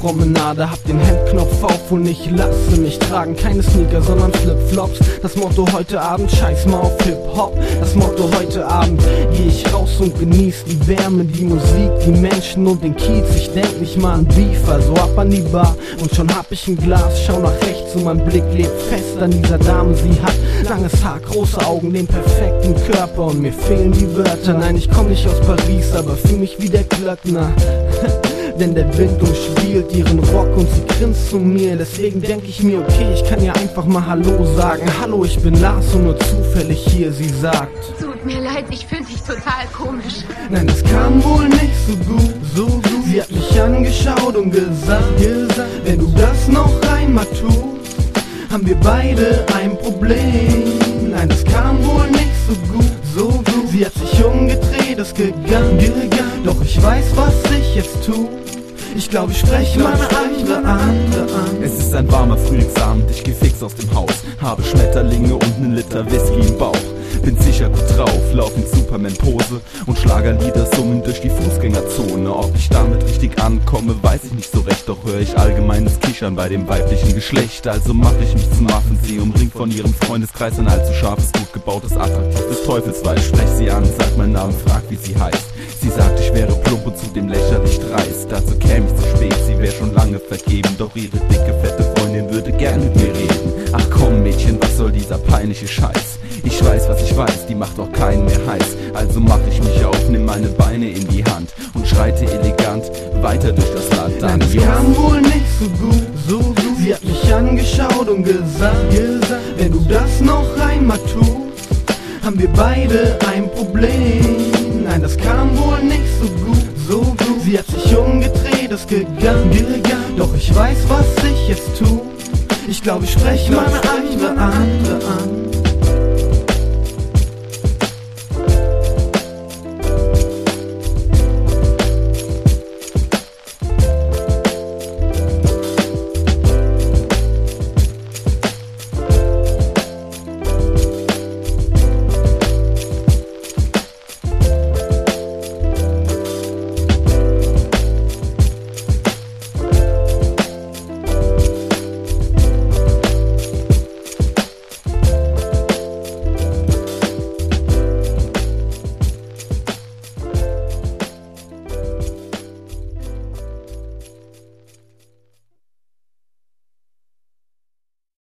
Promenade, hab den Hemdknopf auf und ich lasse mich tragen. Keine Sneaker, sondern Flipflops. Das Motto heute Abend, scheiß mal auf Hip-Hop. Das Motto heute Abend, geh ich raus und genieß die Wärme, die Musik, die Menschen und den Kiez. Ich denk nicht mal an Beef, also ab an die Bar und schon hab ich ein Glas. Schau nach rechts und mein Blick lebt fest an dieser Dame. Sie hat langes Haar, große Augen, den perfekten Körper und mir fehlen die Wörter. Nein, ich komm nicht aus Paris, aber fühl mich wie der Glöckner. Denn der Wind umspielt ihren Rock und sie grinst zu mir. Deswegen denk ich mir, okay, ich kann ihr einfach mal Hallo sagen. Hallo, ich bin Lars und nur zufällig hier, sie sagt: Tut mir leid, ich fühle mich total komisch. Nein, es kam wohl nicht so gut, so gut. Sie hat mich angeschaut und gesagt, wenn du das noch einmal tust, haben wir beide ein Problem. Nein, das kam wohl nicht so gut, so gut. Sie hat sich umgedreht, ist gegangen. Doch ich weiß, was ich jetzt tu. Ich glaube, ich spreche mal eine andere an. Es ist ein warmer Frühlingsabend, ich geh fix aus dem Haus. Habe Schmetterlinge und 1 Liter Whisky im Bauch. Bin sicher gut drauf, lauf in Superman-Pose und Schlagerlieder summen durch die Fußgängerzone. Ob ich damit richtig ankomme, weiß ich nicht so recht, doch höre ich allgemeines Kichern bei dem weiblichen Geschlecht. Also mach ich mich zum Affen, sie umringt von ihrem Freundeskreis ein allzu scharfes, gut gebautes, attraktives Teufelsweib. Sprech sie an, sag meinen Namen, frag wie sie heißt. Sie sagt, ich wäre plump und zudem lächerlich dreist. Dazu käme ich zu spät, sie wäre schon lange vergeben, doch ihre dicke, fette Freundin würde gern mit mir reden. Ach komm Mädchen, was soll dieser peinliche Scheiß? Ich weiß, was ich weiß, die macht doch keinen mehr heiß. Also mach ich mich auf, nimm meine Beine in die Hand und schreite elegant weiter durch das Land. Nein, es kam wohl nicht so gut, so gut. Sie hat mich angeschaut und gesagt, wenn du das noch einmal tust, haben wir beide ein Problem. Nein, das kam wohl nicht so gut, so gut. Sie hat sich umgedreht, ist gegangen. Doch ich weiß, was ich jetzt tu. Ich glaube, ich spreche mal eine andere an.